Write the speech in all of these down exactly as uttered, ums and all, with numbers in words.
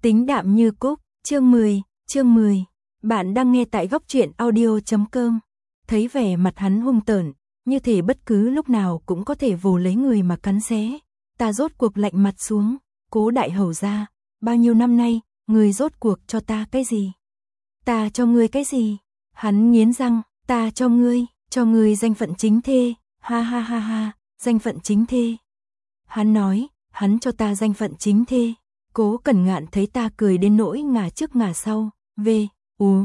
Tính đạm như cúc, chương mười, chương mười. Bạn đang nghe tại góc truyện audio chấm com. Thấy vẻ mặt hắn hung tợn, như thể bất cứ lúc nào cũng có thể vồ lấy người mà cắn xé. Ta rốt cuộc lạnh mặt xuống, Cố đại hầu gia, bao nhiêu năm nay, người rốt cuộc cho ta cái gì? Ta cho ngươi cái gì? Hắn nghiến răng, ta cho ngươi, cho ngươi danh phận chính thê, ha ha ha ha, danh phận chính thê. Hắn nói, hắn cho ta danh phận chính thê. Cố Cẩn Ngạn thấy ta cười đến nỗi ngả trước ngả sau, về, ú.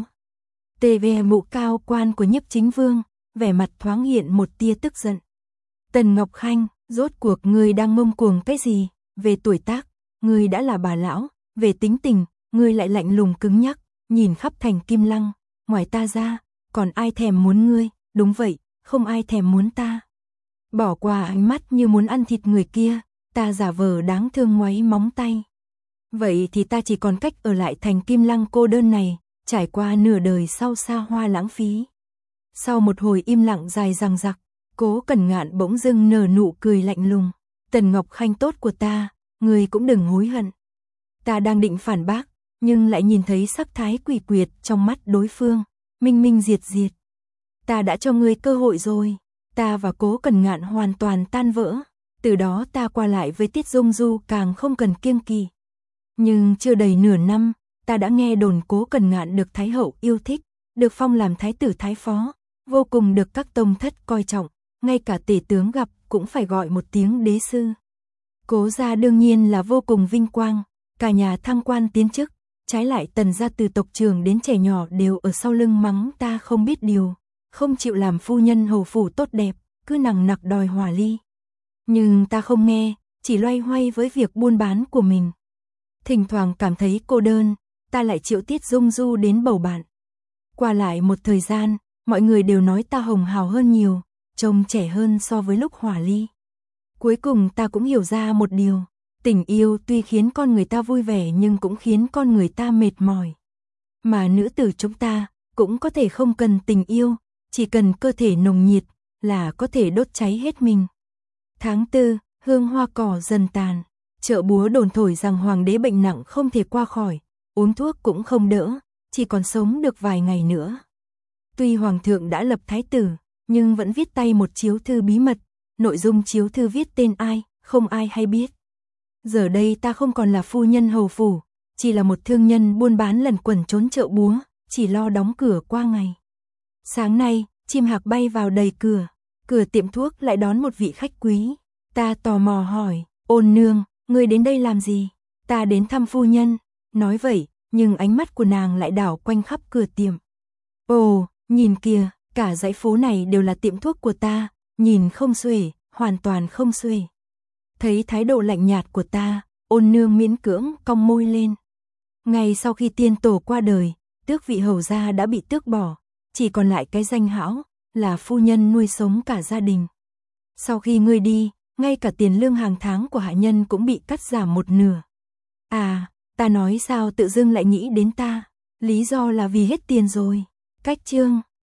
Tê về mụ cao quan của Nhiếp Chính Vương, vẻ mặt thoáng hiện một tia tức giận. Tần Ngọc Khanh, rốt cuộc ngươi đang ngông cuồng cái gì? Về tuổi tác, ngươi đã là bà lão, về tính tình, ngươi lại lạnh lùng cứng nhắc, nhìn khắp thành Kim Lăng, ngoài ta ra, còn ai thèm muốn ngươi? Đúng vậy, không ai thèm muốn ta. Bỏ qua ánh mắt như muốn ăn thịt người kia, ta giả vờ đáng thương ngoáy móng tay. Vậy thì ta chỉ còn cách ở lại thành Kim Lăng cô đơn này, trải qua nửa đời sau xa hoa lãng phí. Sau một hồi im lặng dài dằng dặc, Cố Cẩn Ngạn bỗng dưng nở nụ cười lạnh lùng. Tần Ngọc Khanh tốt của ta, ngươi cũng đừng hối hận. Ta đang định phản bác, nhưng lại nhìn thấy sắc thái quỷ quyệt trong mắt đối phương, minh minh diệt diệt. Ta đã cho ngươi cơ hội rồi, ta và Cố Cẩn Ngạn hoàn toàn tan vỡ, từ đó ta qua lại với Tiết Dung Du càng không cần kiêng kỵ. Nhưng chưa đầy nửa năm, ta đã nghe đồn Cố Cẩn Ngạn được Thái hậu yêu thích, được phong làm thái tử thái phó, vô cùng được các tông thất coi trọng, ngay cả tể tướng gặp cũng phải gọi một tiếng đế sư. Cố gia đương nhiên là vô cùng vinh quang, cả nhà thăng quan tiến chức, trái lại Tần gia từ tộc trưởng đến trẻ nhỏ đều ở sau lưng mắng ta không biết điều, không chịu làm phu nhân hầu phủ tốt đẹp, cứ nằng nặc đòi hòa ly. Nhưng ta không nghe, chỉ loay hoay với việc buôn bán của mình. Thỉnh thoảng cảm thấy cô đơn, ta lại triệu Tiết Dung Du đến bầu bạn. Qua lại một thời gian, mọi người đều nói ta hồng hào hơn nhiều, trông trẻ hơn so với lúc hòa ly. Cuối cùng ta cũng hiểu ra một điều, tình yêu tuy khiến con người ta vui vẻ nhưng cũng khiến con người ta mệt mỏi. Mà nữ tử chúng ta cũng có thể không cần tình yêu, chỉ cần cơ thể nồng nhiệt là có thể đốt cháy hết mình. Tháng tư, hương hoa cỏ dần tàn, chợ búa đồn thổi rằng hoàng đế bệnh nặng không thể qua khỏi, uống thuốc cũng không đỡ, chỉ còn sống được vài ngày nữa. Tuy hoàng thượng đã lập thái tử, nhưng vẫn viết tay một chiếu thư bí mật, nội dung chiếu thư viết tên ai, không ai hay biết. Giờ đây ta không còn là phu nhân hầu phủ, chỉ là một thương nhân buôn bán lẩn quẩn trốn chợ búa, chỉ lo đóng cửa qua ngày. Sáng nay, chim hạc bay vào đầy cửa, cửa tiệm thuốc lại đón một vị khách quý. Ta tò mò hỏi, Ôn nương, ngươi đến đây làm gì? Ta đến thăm phu nhân. Nói vậy, nhưng ánh mắt của nàng lại đảo quanh khắp cửa tiệm. Ồ, nhìn kìa, cả dãy phố này đều là tiệm thuốc của ta, nhìn không xuể, hoàn toàn không xuể. Thấy thái độ lạnh nhạt của ta, Ôn nương miễn cưỡng cong môi lên. Ngay sau khi tiên tổ qua đời, tước vị hầu gia đã bị tước bỏ, chỉ còn lại cái danh hão, là phu nhân nuôi sống cả gia đình. Sau khi ngươi đi, ngay cả tiền lương hàng tháng của hạ nhân cũng bị cắt giảm một nửa. À, ta nói sao tự dưng lại nghĩ đến ta, lý do là vì hết tiền rồi. Cách chương